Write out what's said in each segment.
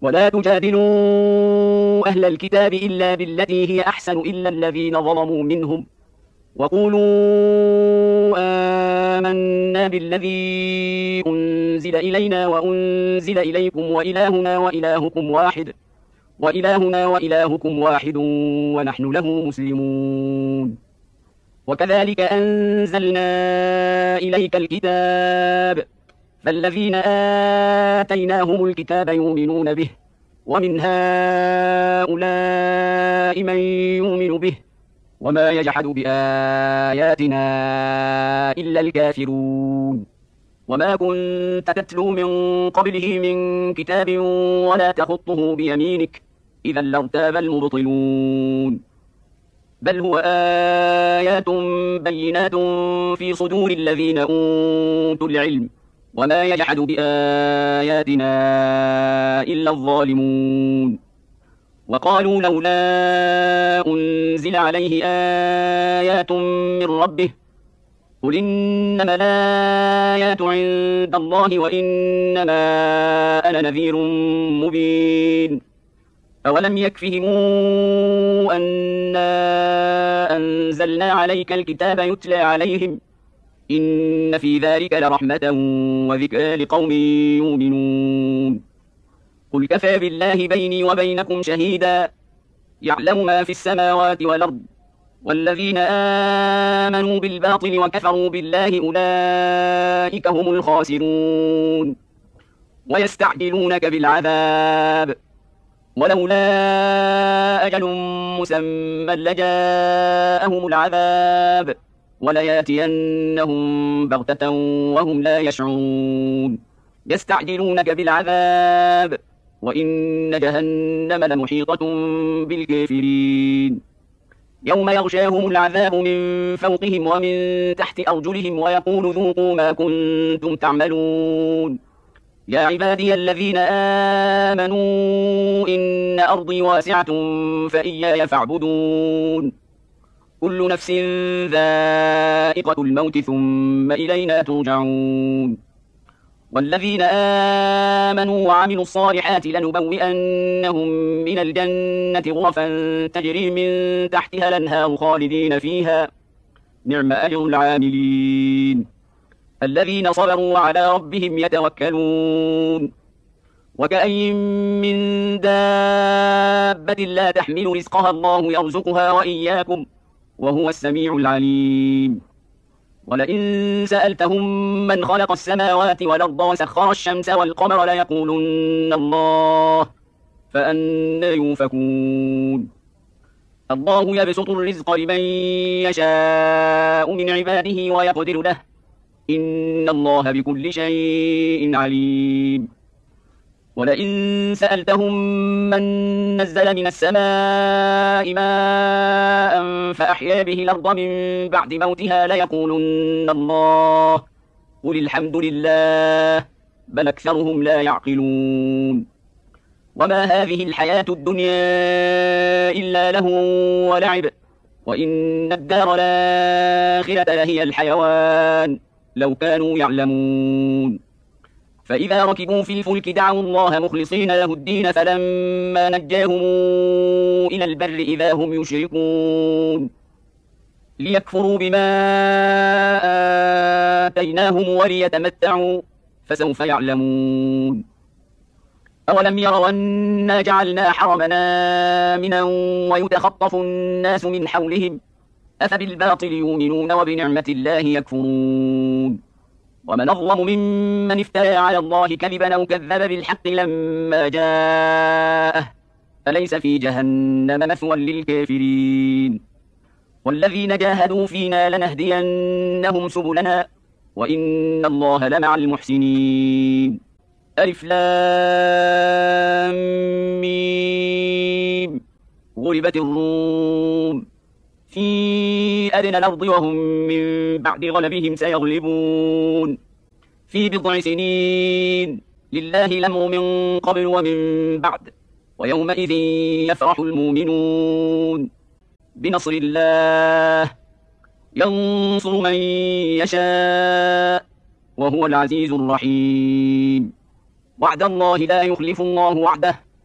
ولا تجادلوا أهل الكتاب إلا بالتي هي أحسن إلا الذين ظلموا منهم وقولوا آمنا بالذي أنزل إلينا وأنزل إليكم وإلهنا وإلهكم واحد ونحن له مسلمون. وكذلك أنزلنا إليك الكتاب فالذين آتيناهم الكتاب يؤمنون به ومن هؤلاء من يؤمن به وما يجحد بآياتنا إلا الكافرون. وما كنت تتلو من قبله من كتاب ولا تخطه بيمينك إذا لارتاب المبطلون. بل هو آيات بينات في صدور الذين أوتوا العلم وما يجحد بآياتنا إلا الظالمون. وقالوا لولا أنزل عليه آيات من ربه قل إنما الآيات عند الله وإنما أنا نذير مبين. أولم يكفهم أنا أنزلنا عليك الكتاب يتلى عليهم إن في ذلك لرحمة وذكرى لقوم يؤمنون. قل كفى بالله بيني وبينكم شهيدا يعلم ما في السماوات والأرض والذين آمنوا بالباطل وكفروا بالله أولئك هم الخاسرون. ويستعجلونك بالعذاب ولولا أجل مسمى لجاءهم العذاب ولياتينهم بغتة وهم لا يشعرون. يستعجلونك بالعذاب وإن جهنم لمحيطة بالكافرين. يوم يغشاهم العذاب من فوقهم ومن تحت أرجلهم ويقول ذوقوا ما كنتم تعملون. يا عبادي الذين آمنوا إن أرضي واسعة فإياي فاعبدون. كل نفس ذائقة الموت ثم إلينا ترجعون. والذين آمنوا وعملوا الصالحات لنبوئنهم من الجنة غرفا تجري من تحتها الأنهار خالدين فيها نعم أجر العاملين الذين صبروا وعلى ربهم يتوكلون. وكأين من دابة لا تحمل رزقها الله يرزقها وإياكم وهو السميع العليم. ولئن سألتهم من خلق السماوات والأرض وسخر الشمس والقمر ليقولن الله فأنى يؤفكون. الله يبسط الرزق لمن يشاء من عباده ويقدر له إن الله بكل شيء عليم. ولئن سألتهم من نزل من السماء ماء فأحيا به الأرض من بعد موتها ليقولن الله قل الحمد لله بل أكثرهم لا يعقلون. وما هذه الحياة الدنيا إلا لهو ولعب وإن الدار الآخرة لهي الحيوان لو كانوا يعلمون. فإذا ركبوا في الفلك دعوا الله مخلصين له الدين فلما نجاهم إلى البر إذا هم يشركون ليكفروا بما آتيناهم وليتمتعوا فسوف يعلمون. أولم يروا أنا جعلنا حرمنا آمنا ويتخطف الناس من حولهم أفبالباطل يؤمنون وبنعمة الله يكفرون. ومن أظلم ممن افترى على الله كذبا أو كذب بالحق لما جاءه أليس في جهنم مثوى للكافرين. والذين جاهدوا فينا لنهدينهم سبلنا وإن الله لمع المحسنين. ألف لام ميم غلبت الروم في أدنى الأرض وهم من بعد غلبهم سيغلبون في بضع سنين لله الأمر من قبل ومن بعد ويومئذ يفرح المؤمنون بنصر الله ينصر من يشاء وهو العزيز الرحيم. وعد الله لا يخلف الله وعده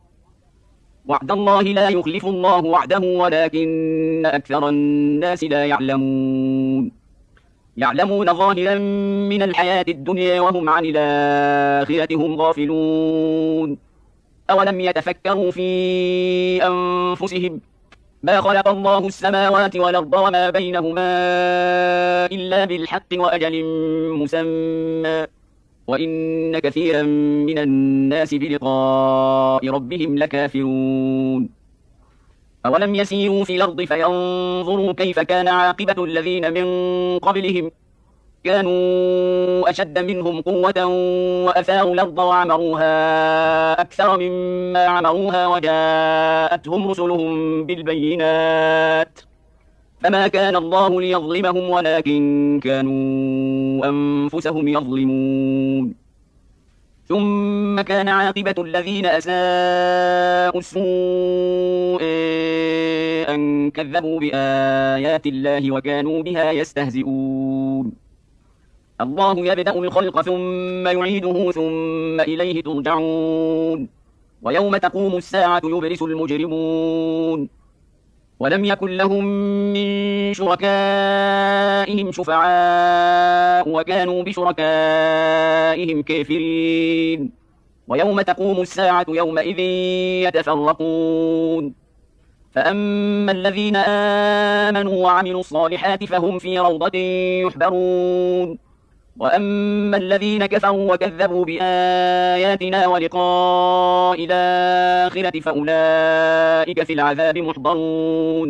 وعد الله لا يخلف الله وعده ولكن أكثر الناس لا يعلمون يعلمون ظاهرا من الحياة الدنيا وهم عن الآخرة هم غافلون أولم يتفكروا في أنفسهم ما خلق الله السماوات والأرض وما بينهما إلا بالحق وأجل مسمى وإن كثيرا من الناس بلقاء ربهم لكافرون أولم يسيروا في الأرض فينظروا كيف كان عاقبة الذين من قبلهم كانوا أشد منهم قوة وأثاروا الأرض وعمروها أكثر مما عمروها وجاءتهم رسلهم بالبينات فما كان الله ليظلمهم ولكن كانوا أنفسهم يظلمون ثم كان عاقبة الذين أساءوا السوء أن كذبوا بآيات الله وكانوا بها يستهزئون الله يبدأ الخلق ثم يعيده ثم إليه ترجعون ويوم تقوم الساعة يبرس المجرمون ولم يكن لهم من شركائهم شفعاء وكانوا بشركائهم كافرين ويوم تقوم الساعة يومئذ يتفرقون فأما الذين آمنوا وعملوا الصالحات فهم في روضة يحبرون وأما الذين كفروا وكذبوا بآياتنا ولقاء الآخرة فأولئك في العذاب محضرون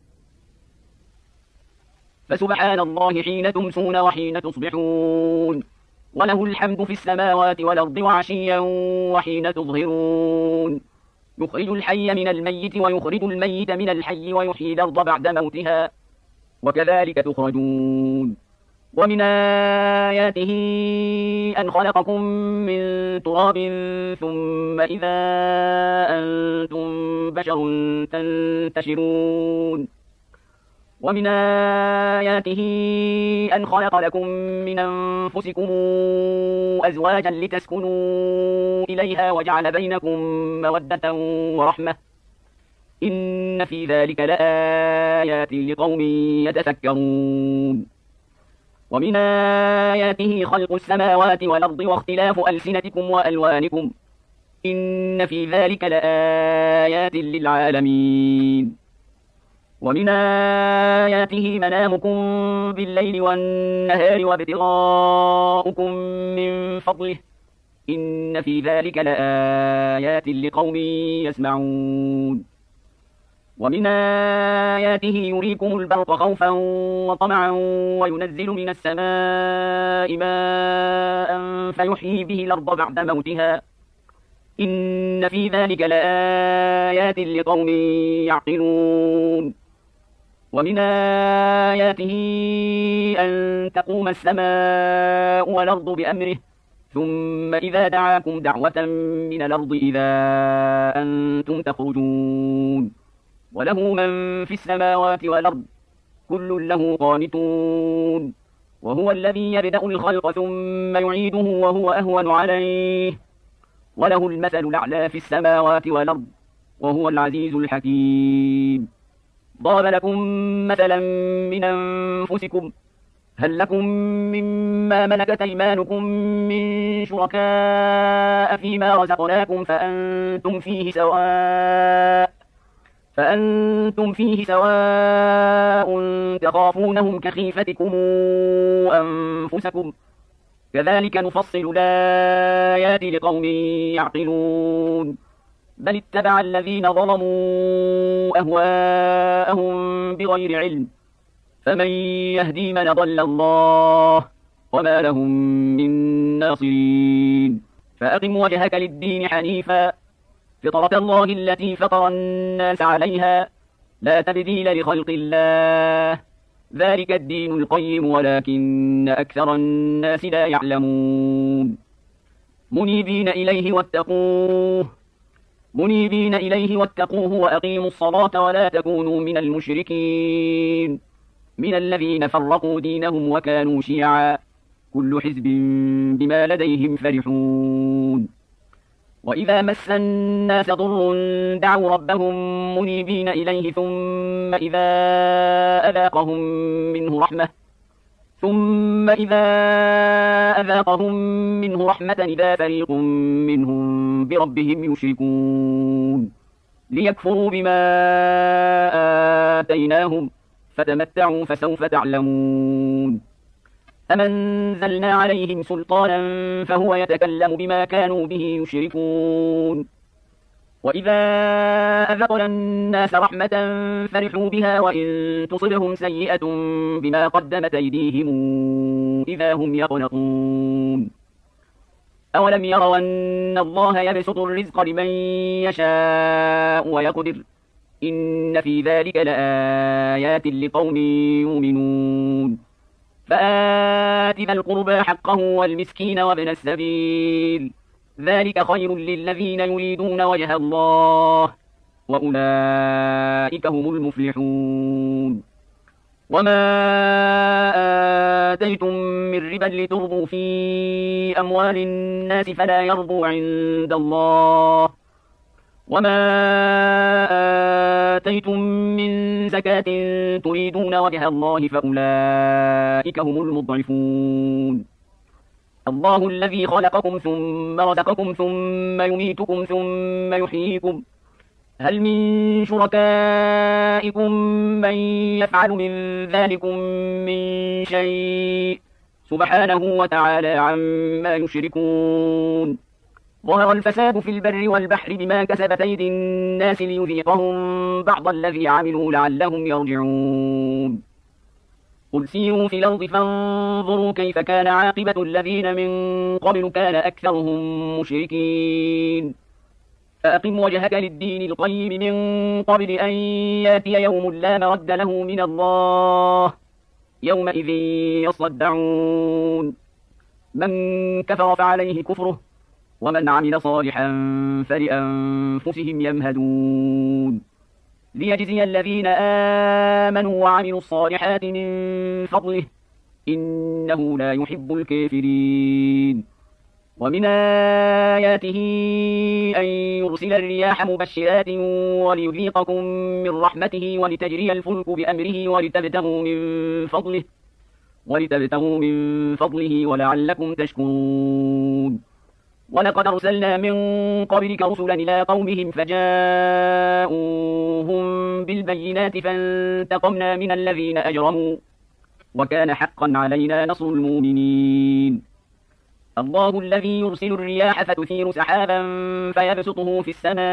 فسبحان الله حين تمسون وحين تصبحون وله الحمد في السماوات والأرض وعشيا وحين تظهرون يخرج الحي من الميت ويخرج الميت من الحي ويحيي الأرض بعد موتها وكذلك تخرجون ومن آياته أن خلقكم من تراب ثم إذا أنتم بشر تنتشرون ومن آياته أن خلق لكم من أنفسكم أزواجا لتسكنوا إليها وجعل بينكم مودة ورحمة إن في ذلك لآيات لقوم يتفكرون ومن آياته خلق السماوات والأرض واختلاف ألسنتكم وألوانكم إن في ذلك لآيات للعالمين ومن آياته منامكم بالليل والنهار وابتغاؤكم من فضله إن في ذلك لآيات لقوم يسمعون ومن آياته يريكم البرق خوفا وطمعا وينزل من السماء ماء فيحيي به الأرض بعد موتها إن في ذلك لآيات لقوم يعقلون ومن آياته أن تقوم السماء والأرض بأمره ثم إذا دعاكم دعوة من الأرض إذا أنتم تخرجون وله من في السماوات والأرض كل له قانتون وهو الذي يبدأ الخلق ثم يعيده وهو أهون عليه وله المثل الأعلى في السماوات والأرض وهو العزيز الحكيم ضرب لكم مثلا من أنفسكم هل لكم مما ملكت أيمانكم من شركاء فيما رزقناكم فأنتم فيه سواء تخافونهم كخيفتكم أنفسكم كذلك نفصل الآيات لقوم يعقلون بل اتبع الذين ظلموا أهواءهم بغير علم فمن يهدي من ضل الله وما لهم من ناصرين فأقم وجهك للدين حنيفا فطرة الله التي فطر الناس عليها لا تبديل لخلق الله ذلك الدين القيم ولكن أكثر الناس لا يعلمون منيبين إليه واتقوه وأقيموا الصلاة ولا تكونوا من المشركين من الذين فرقوا دينهم وكانوا شيعا كل حزب بما لديهم فرحون وإذا مس الناس ضر دعوا ربهم منيبين إليه ثم إذا أذاقهم منه رحمة إذا فريق منهم بربهم يشركون ليكفروا بما آتيناهم فتمتعوا فسوف تعلمون أم أنزلنا عليهم سلطانا فهو يتكلم بما كانوا به يشركون وإذا أذقنا الناس رحمة فرحوا بها وإن تصبهم سيئة بما قدمت أيديهم إذا هم يقنطون أولم يروا أن الله يبسط الرزق لمن يشاء ويقدر إن في ذلك لآيات لقوم يؤمنون فآت ذا القربى حقه والمسكين وابن السبيل ذلك خير للذين يريدون وجه الله وأولئك هم المفلحون وما آتيتم من ربا لتربوا في أموال الناس فلا يربو عند الله وما آتيتم من زكاة تريدون وجه الله فأولئك هم المضعفون الله الذي خلقكم ثم رزقكم ثم يميتكم ثم يحييكم هل من شركائكم من يفعل من ذلكم من شيء سبحانه وتعالى عما يشركون ظهر الفساد في البر والبحر بما كسبت أيدي الناس ليذيقهم بعض الذي عملوا لعلهم يرجعون قل سيروا في الأرض فانظروا كيف كان عاقبة الذين من قبل كان أكثرهم مشركين فأقم وجهك للدين القيم من قبل أن ياتي يوم لا مرد له من الله يومئذ يصدعون من كفر فعليه كفره ومن عمل صالحا فلأنفسهم يمهدون ليجزي الذين آمنوا وعملوا الصالحات من فضله إنه لا يحب الكافرين ومن آياته أن يرسل الرياح مبشرات وليذيقكم من رحمته ولتجري الفلك بأمره ولتبتغوا من فضله ولعلكم تشكرون ولقد أرسلنا من قبلك رسلا إلى قومهم فجاءوهم بالبينات فانتقمنا من الذين أجرموا وكان حقا علينا نصر المؤمنين الله الذي يرسل الرياح فتثير سحابا فيبسطه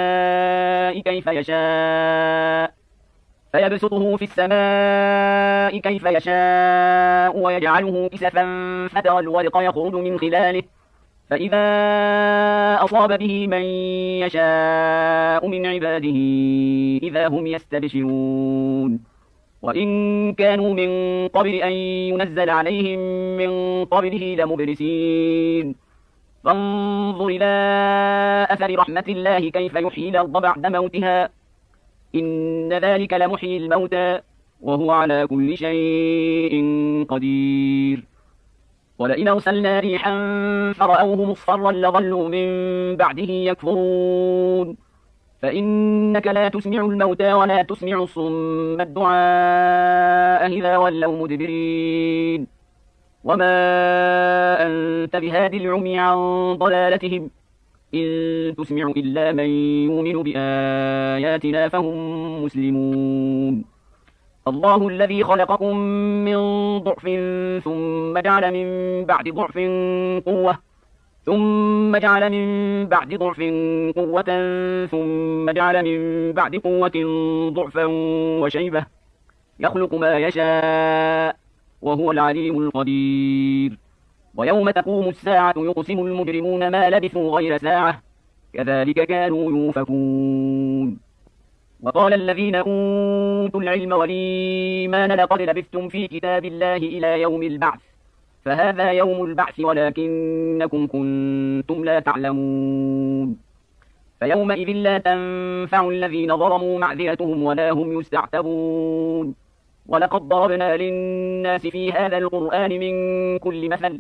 في السماء كيف يشاء ويجعله كسفا فترى الودق يخرج من خلاله فإذا أصاب به من يشاء من عباده إذا هم يستبشرون وإن كانوا من قبل أن ينزل عليهم من قبله لمبلسين فانظر إلى أثر رحمة الله كيف يحيي الأرض بعد موتها إن ذلك لمحيي الموتى وهو على كل شيء قدير ولئن أرسلنا ريحا فرأوه مصفرا لظلوا من بعده يكفرون فإنك لا تسمع الموتى ولا تسمع الصم الدعاء إذا ولوا مدبرين وما أنت بهاد العمي عن ضلالتهم إن تسمع إلا من يؤمن بآياتنا فهم مسلمون الله الذي خلقكم من ضعف ثم جعل من بعد ضعف قوة ثم جعل من بعد ضعف قوة ثم جعل من بعد قوة ضعفا وشيبة يخلق ما يشاء وهو العليم القدير ويوم تقوم الساعة يقسم المجرمون ما لبثوا غير ساعة كذلك كانوا يؤفكون وقال الذين أوتوا العلم والإيمان لقد لبثتم في كتاب الله إلى يوم البعث فهذا يوم البعث ولكنكم كنتم لا تعلمون فيومئذ لا تنفع الذين ظلموا معذرتهم ولا هم يستعتبون ولقد ضربنا للناس في هذا القرآن من كل مثل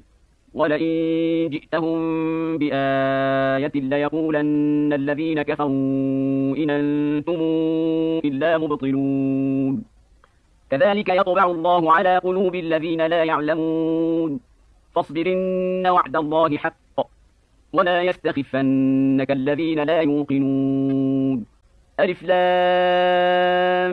ولئن جئتهم بآية ليقولن الذين كفروا إن أنتم إلا مبطلون كذلك يطبع الله على قلوب الذين لا يعلمون فاصبر إن وعد الله حق ولا يستخفنك الذين لا يوقنون ألف لام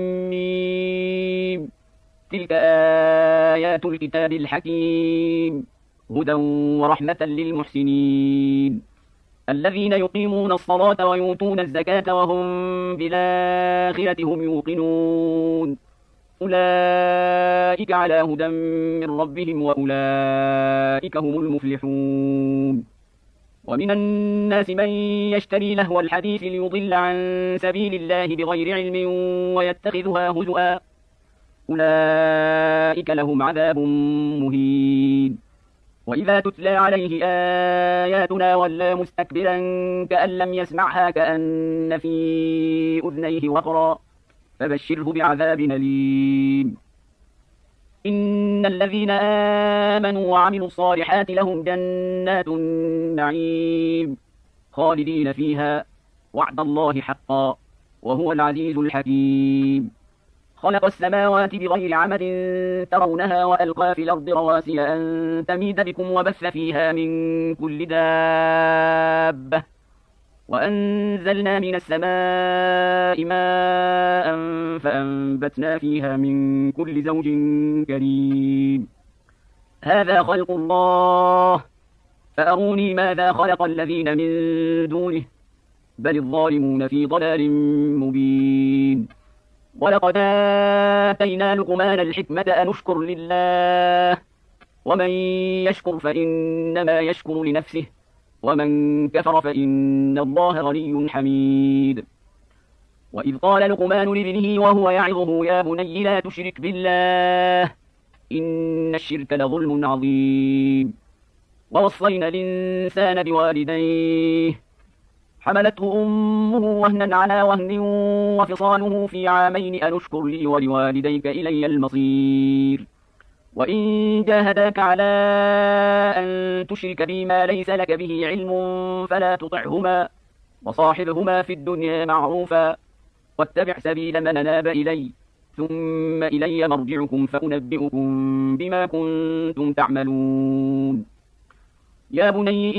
ميم تلك آيات الكتاب الحكيم هدى ورحمة للمحسنين الذين يقيمون الصلاة ويؤتون الزكاة وهم بالآخرة هم يوقنون أولئك على هدى من ربهم وأولئك هم المفلحون ومن الناس من يشتري لهو الحديث ليضل عن سبيل الله بغير علم ويتخذها هزؤا أولئك لهم عذاب مهين وإذا تتلى عليه آياتنا ولى مستكبرا كأن لم يسمعها كأن في أذنيه وقرا فبشره بعذاب أليم إن الذين آمنوا وعملوا الصالحات لهم جنات النعيم خالدين فيها وعد الله حقا وهو العزيز الحكيم خلق السماوات بغير عمد ترونها وألقى في الأرض رواسي أن تميد بكم وبث فيها من كل دابة وأنزلنا من السماء ماء فأنبتنا فيها من كل زوج كريم هذا خلق الله فأروني ماذا خلق الذين من دونه بل الظالمون في ضلال مبين ولقد آتينا لقمان الحكمة أن اشكر لله ومن يشكر فإنما يشكر لنفسه ومن كفر فإن الله غني حميد وإذ قال لقمان لابنه وهو يعظه يا بني لا تشرك بالله إن الشرك لظلم عظيم ووصينا الإنسان بوالديه حملته أمه وهنا على وهن وفصاله في عامين أن اشكر لي ولوالديك إلي المصير وإن جاهداك على أن تشرك بي ما ليس لك به علم فلا تطعهما وصاحبهما في الدنيا معروفا واتبع سبيل من أناب إلي ثم إلي مرجعكم فأنبئكم بما كنتم تعملون يا بني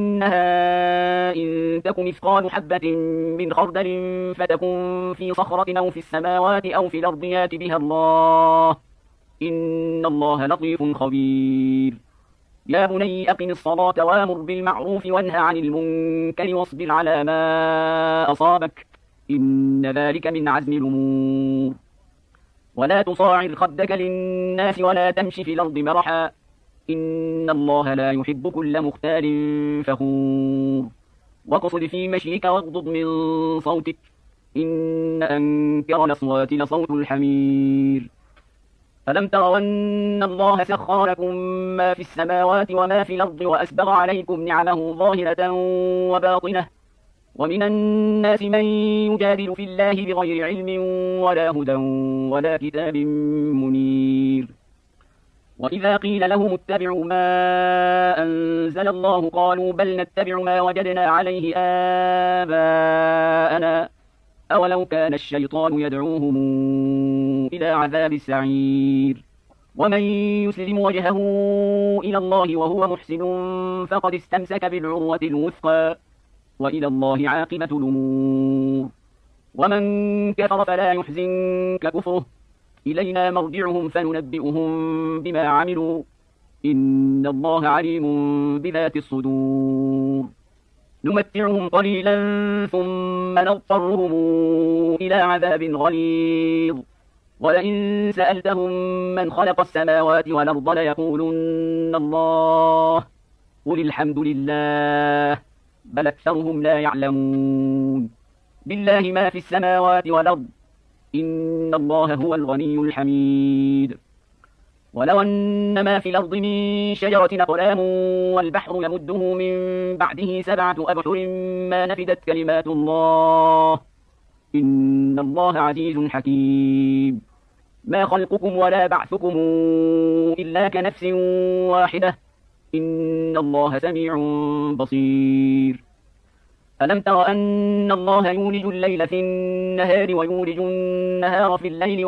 إنها إن تك مثقال حبة من خردل فتكن في صخرة أو في السماوات أو في الأرض يات بها الله إن الله لطيف خبير يا بني أقم الصلاة وامر بالمعروف وانهى عن المنكر واصبر على ما أصابك إن ذلك من عزم الأمور ولا تصاعر خدك للناس ولا تمش في الأرض مرحا إن الله لا يحب كل مختال فخور واقصد في مشيك واغضض من صوتك إن أنكر الأصوات لصوت الحمير ألم تروا أن الله سخر لكم ما في السماوات وما في الأرض وأسبغ عليكم نعمه ظاهرة وباطنة ومن الناس من يجادل في الله بغير علم ولا هدى ولا كتاب منير وإذا قيل لهم اتبعوا ما أنزل الله قالوا بل نتبع ما وجدنا عليه آباءنا أولو كان الشيطان يدعوهم إلى عذاب السعير ومن يسلم وجهه إلى الله وهو محسن فقد استمسك بالعروة الوثقى وإلى الله عاقبة الأمور ومن كفر فلا يحزنك كفره إلينا مرجعهم فننبئهم بما عملوا إن الله عليم بذات الصدور نمتعهم قليلا ثم نضطرهم إلى عذاب غليظ ولئن سألتهم من خلق السماوات والأرض ليقولن الله قل الحمد لله بل أكثرهم لا يعلمون بالله ما في السماوات والأرض إن الله هو الغني الحميد ولو أن ما في الأرض من شجرة أقلام والبحر يمده من بعده 7 أبحر ما نفدت كلمات الله إن الله عزيز حكيم ما خلقكم ولا بعثكم إلا كنفس واحدة إن الله سميع بصير. ألم تر أن الله يولج الليل في النهار ويولج النهار في الليل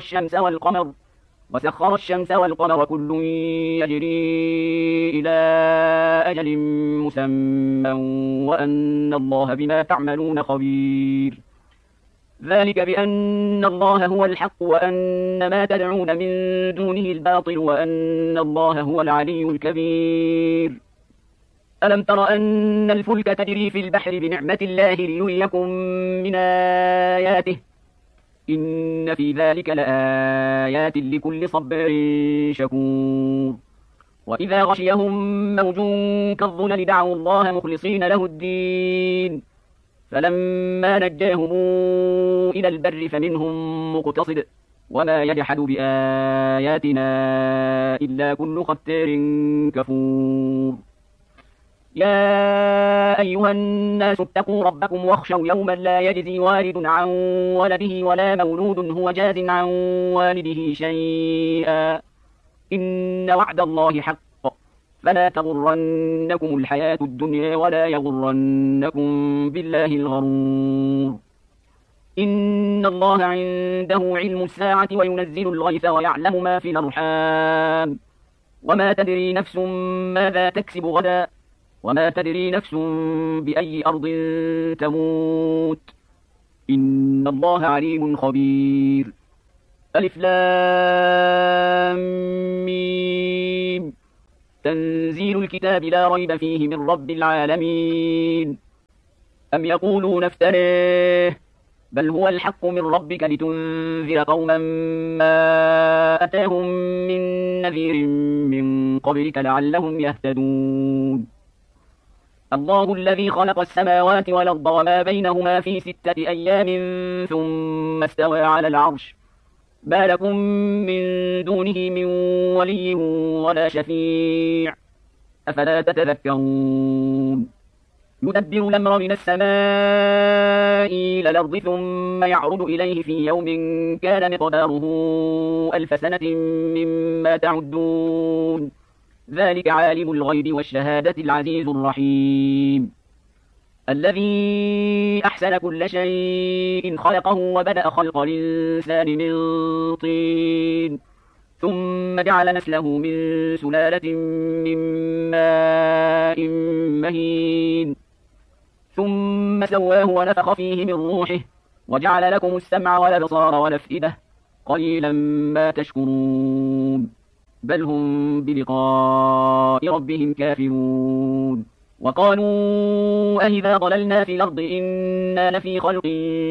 وسخر الشمس والقمر كل يجري إلى أجل مسمى وأن الله بما تعملون خبير. ذلك بأن الله هو الحق وأن ما تدعون من دونه الباطل وأن الله هو العلي الكبير. ألم تر أن الفلك تجري في البحر بنعمة الله ليريكم من آياته إن في ذلك لآيات لكل صبار شكور. وإذا غشيهم موج كالظلل دعوا الله مخلصين له الدين فلما نجاهم إلى البر فمنهم مقتصد وما يجحد بآياتنا إلا كل ختار كفور. يا أيها الناس اتقوا ربكم واخشوا يوما لا يجزي والد عن ولده ولا مولود هو جاز عن والده شيئا إن وعد الله حق فلا تغرنكم الحياة الدنيا ولا يغرنكم بالله الغرور. إن الله عنده علم الساعة وينزل الغيث ويعلم ما في الأرحام وما تدري نفس ماذا تكسب غدا وما تدري نفس بأي أرض تموت إن الله عليم خبير. ألف لام ميم تنزيل الكتاب لا ريب فيه من رب العالمين. أم يقولون افتريه بل هو الحق من ربك لتنذر قوما ما أتاهم من نذير من قبلك لعلهم يهتدون. الله الذي خلق السماوات والأرض وما بينهما في 6 أيام ثم استوى على العرش ما لكم من دونه من ولي ولا شفيع أفلا تتذكرون. يدبر الأمر من السماء إلى الأرض ثم يعرض إليه في يوم كان مقداره 1000 سنة مما تعدون ذلك عالم الغيب والشهادة العزيز الرحيم. الذي أحسن كل شيء خلقه وبدأ خلق الإنسان من طين ثم جعل نسله من سلالة من ماء مهين ثم سواه ونفخ فيه من روحه وجعل لكم السمع والأبصار والأفئدة قليلا ما تشكرون بل هم بلقاء ربهم كافرون. وقالوا أإذا ضللنا في الأرض إنا لفي خلق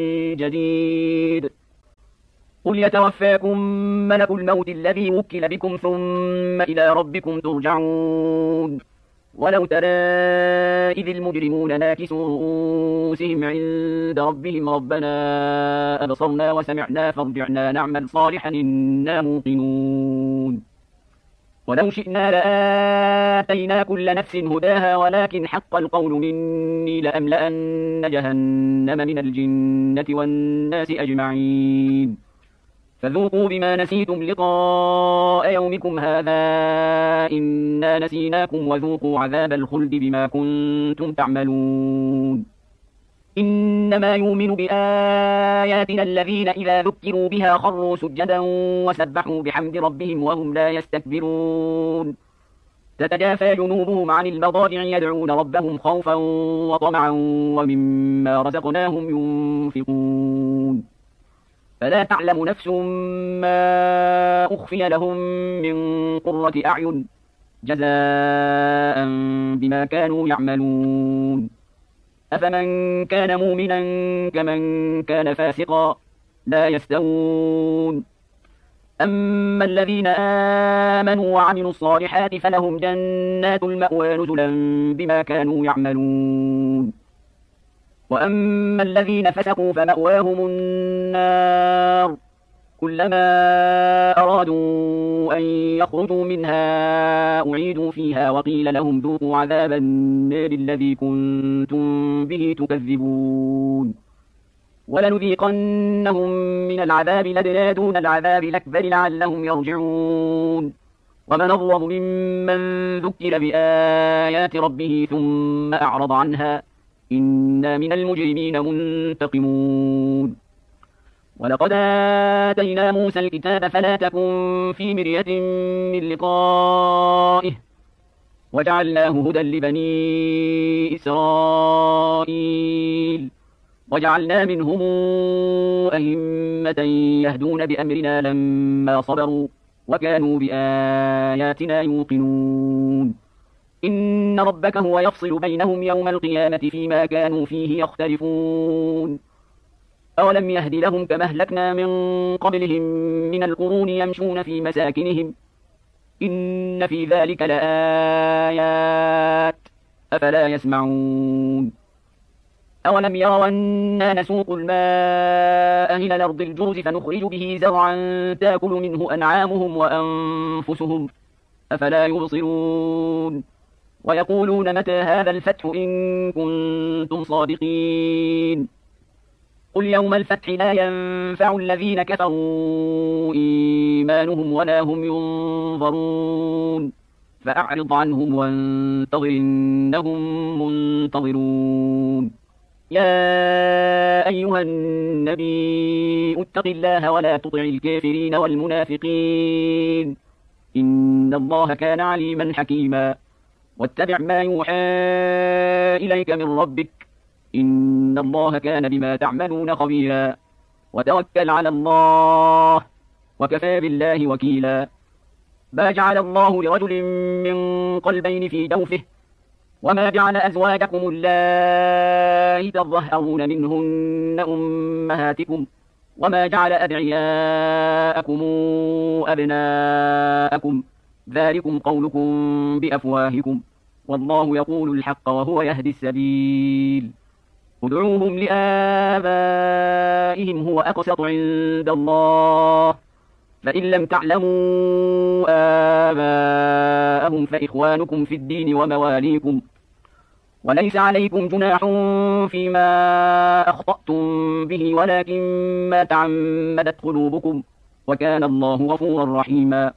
جديد قل يتوفاكم ملك الموت الذي وكل بكم ثم إلى ربكم ترجعون. ولو ترى إذ المجرمون ناكسوا رؤوسهم عند ربهم ربنا أبصرنا وسمعنا فارجعنا نعمل صالحا إنا موقنون. ولو شئنا لآتينا كل نفس هداها ولكن حق القول مني لأملأن جهنم من الجنة والناس أجمعين. فذوقوا بما نسيتم لقاء يومكم هذا إنا نسيناكم وذوقوا عذاب الخلد بما كنتم تعملون. إنما يؤمن بآياتنا الذين إذا ذكروا بها خروا سجدا وسبحوا بحمد ربهم وهم لا يستكبرون. تتجافى جنوبهم عن المضاجع يدعون ربهم خوفا وطمعا ومما رزقناهم ينفقون. فلا تعلم نفس ما أخفي لهم من قرة أعين جزاء بما كانوا يعملون. أفمن كان مؤمنا كمن كان فاسقا لا يستوون. أما الذين آمنوا وعملوا الصالحات فلهم جنات المأوى نزلا بما كانوا يعملون. وأما الذين فسقوا فمأواهم النار كلما أرادوا أن يخرجوا منها أعيدوا فيها وقيل لهم ذوقوا عذاب النار الذي كنتم به تكذبون. ولنذيقنهم من العذاب الأدنى دون العذاب الأكبر لعلهم يرجعون. ومن أظلم ممن ذكر بآيات ربه ثم أعرض عنها إنا من المجرمين منتقمون ولقد آتينا موسى الكتاب فلا تكن في مرية من لقائه وجعلناه هدى لبني إسرائيل وجعلنا منهم أئمة يهدون بأمرنا لما صبروا وكانوا بآياتنا يوقنون إن ربك هو يفصل بينهم يوم القيامة فيما كانوا فيه يختلفون أولم يهد لهم كما أهلكنا من قبلهم من القرون يمشون في مساكنهم إن في ذلك لآيات أفلا يسمعون أولم يروا أنا نسوق الماء إلى الأرض الجرز فنخرج به زرعا تأكل منه أنعامهم وأنفسهم أفلا يبصرون ويقولون متى هذا الفتح إن كنتم صادقين قل يوم الفتح لا ينفع الذين كفروا إيمانهم ولا هم ينظرون فأعرض عنهم وانتظر إنهم منتظرون يا أيها النبي اتق الله ولا تطع الكافرين والمنافقين إن الله كان عليما حكيما واتبع ما يوحى إليك من ربك إن الله كان بما تعملون خبيرا وتوكل على الله وكفى بالله وكيلا ما جعل الله لرجل من قلبين في جوفه وما جعل أزواجكم اللائي تظاهرون منهن أمهاتكم وما جعل أدعياءكم أبناءكم ذلكم قولكم بأفواهكم والله يقول الحق وهو يهدي السبيل ادعوهم لآبائهم هو أقسط عند الله فإن لم تعلموا آباءهم فإخوانكم في الدين ومواليكم وليس عليكم جناح فيما أخطأتم به ولكن ما تعمدت قلوبكم وكان الله غفورا رحيما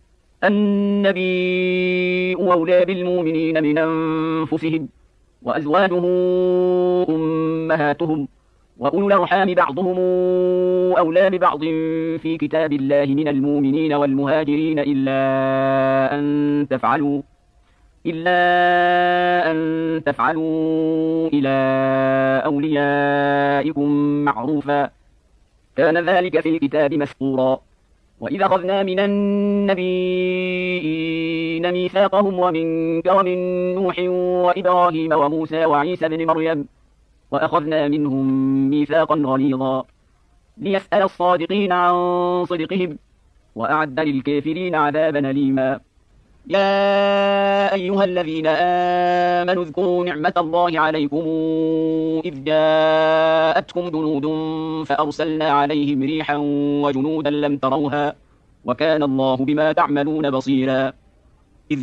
النبي أولى بالمؤمنين من أنفسهم وأزواجه أمهاتهم وأولو الأرحام بعضهم أولى ببعض في كتاب الله من المؤمنين والمهاجرين إلا أن تفعلوا إلى أوليائكم معروفا كان ذلك في الكتاب مسطورا وإذا أخذنا من النبيين ميثاقهم ومنك ومن نوح وإبراهيم وموسى وعيسى بن مريم وأخذنا منهم ميثاقا غليظا ليسأل الصادقين عن صدقهم وأعد للكافرين عذابا أليما يا أيها الذين آمنوا اذكروا نعمة الله عليكم إذ جاءتكم جنود فأرسلنا عليهم ريحا وجنودا لم تروها وكان الله بما تعملون بصيرا إذ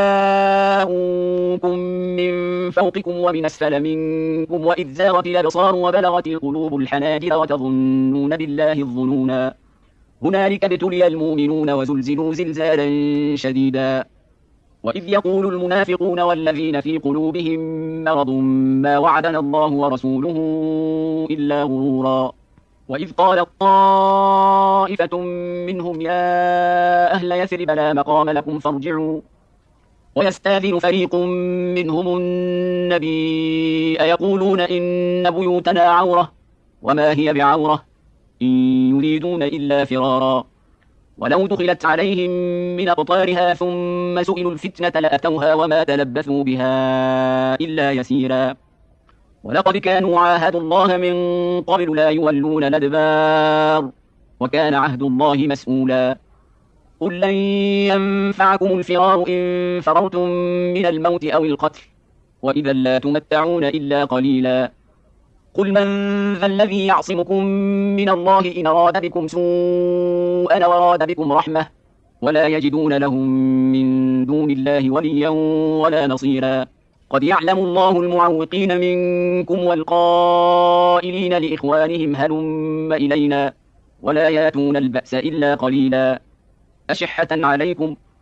جاءوكم من فوقكم ومن أسفل منكم وإذ زاغت الأبصار وبلغت القلوب الحناجر وتظنون بالله الظنونا هنالك ابتلي المؤمنون وزلزلوا زلزالا شديدا وإذ يقول المنافقون والذين في قلوبهم مرض ما وعدنا الله ورسوله إلا غرورا وإذ قالت طائفة منهم يا أهل يثرب لا مقام لكم فارجعوا ويستاذن فريق منهم النبي يقولون إن بيوتنا عورة وما هي بعورة إن يريدون إلا فرارا ولو دخلت عليهم من أقطارها ثم سئلوا الفتنة لأتوها وما تلبثوا بها إلا يسيرا ولقد كانوا عاهدوا الله من قبل لا يولون الأدبار وكان عهد الله مسؤولا قل لن ينفعكم الفرار إن فررتم من الموت أو القتل وإذا لا تمتعون إلا قليلا قل من ذا الذي يعصمكم من الله إن أراد بكم سوءا وراد بكم رحمة ولا يجدون لهم من دون الله وليا ولا نصيرا قد يعلم الله المعوقين منكم والقائلين لإخوانهم هلم إلينا ولا ياتون البأس إلا قليلا أشحة عليكم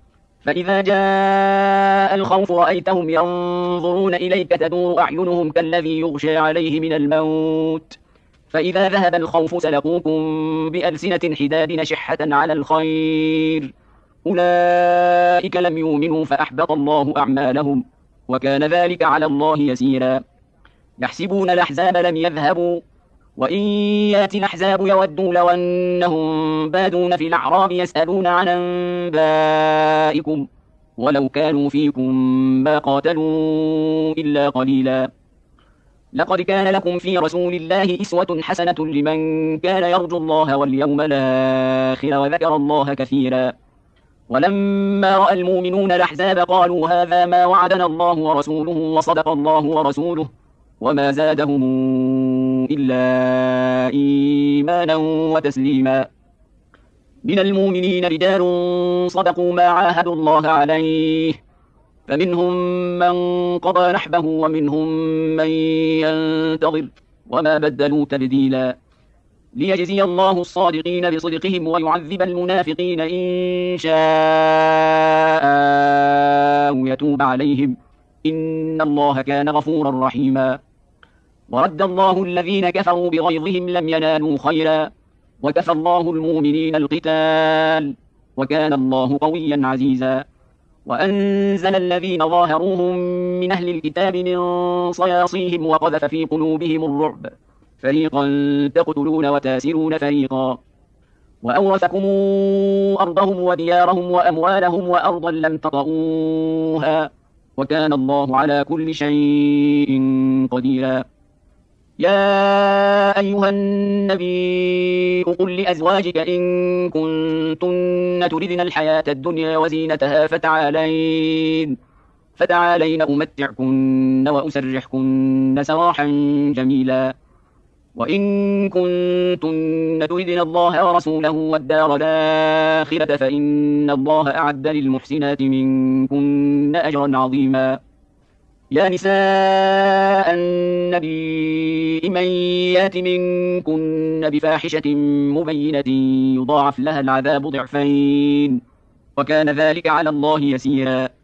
فإذا جاء الخوف رأيتهم ينظرون إليك تدور أعينهم كالذي يغشى عليه من الموت فإذا ذهب الخوف سلقوكم بألسنة حداد نشحة على الخير أولئك لم يؤمنوا فأحبط الله أعمالهم وكان ذلك على الله يسيرا يحسبون الأحزاب لم يذهبوا وإن يأتي الأحزاب يودوا لو أنهم بادون في الأعراب يسألون عن أنبائكم ولو كانوا فيكم ما قاتلوا إلا قليلا لقد كان لكم في رسول الله إسوة حسنة لمن كان يرجو الله واليوم الآخر وذكر الله كثيرا ولما رأى المؤمنون الأحزاب قالوا هذا ما وعدنا الله ورسوله وصدق الله ورسوله وما زادهم إلا إيمانا وتسليما من المؤمنين رجال صدقوا ما عاهدوا الله عليه فمنهم من قضى نحبه ومنهم من ينتظر وما بدلوا تبديلا ليجزي الله الصادقين بصدقهم ويعذب المنافقين إن شاء أو يتوب عليهم إن الله كان غفورا رحيما ورد الله الذين كفروا بغيظهم لم ينالوا خيرا وكفى الله المؤمنين القتال وكان الله قويا عزيزا وأنزل الذين ظاهروهم من أهل الكتاب من صياصيهم وقذف في قلوبهم الرعب فريقا تقتلون وتاسرون فريقا وأورثكم أرضهم وديارهم وأموالهم وأرضا لم تطئوها وكان الله على كل شيء قديرا يا أيها النبي قل لأزواجك إن كنتن تردن الحياة الدنيا وزينتها فتعالين أمتعكن وأسرحكن سراحا جميلا وإن كنتن تردن الله ورسوله والدار الآخرة فإن الله أعد للمحسنات منكن أجرا عظيما يا نساء النبي من يات منكن بفاحشة مبينة يضاعف لها العذاب ضعفين وكان ذلك على الله يسيرا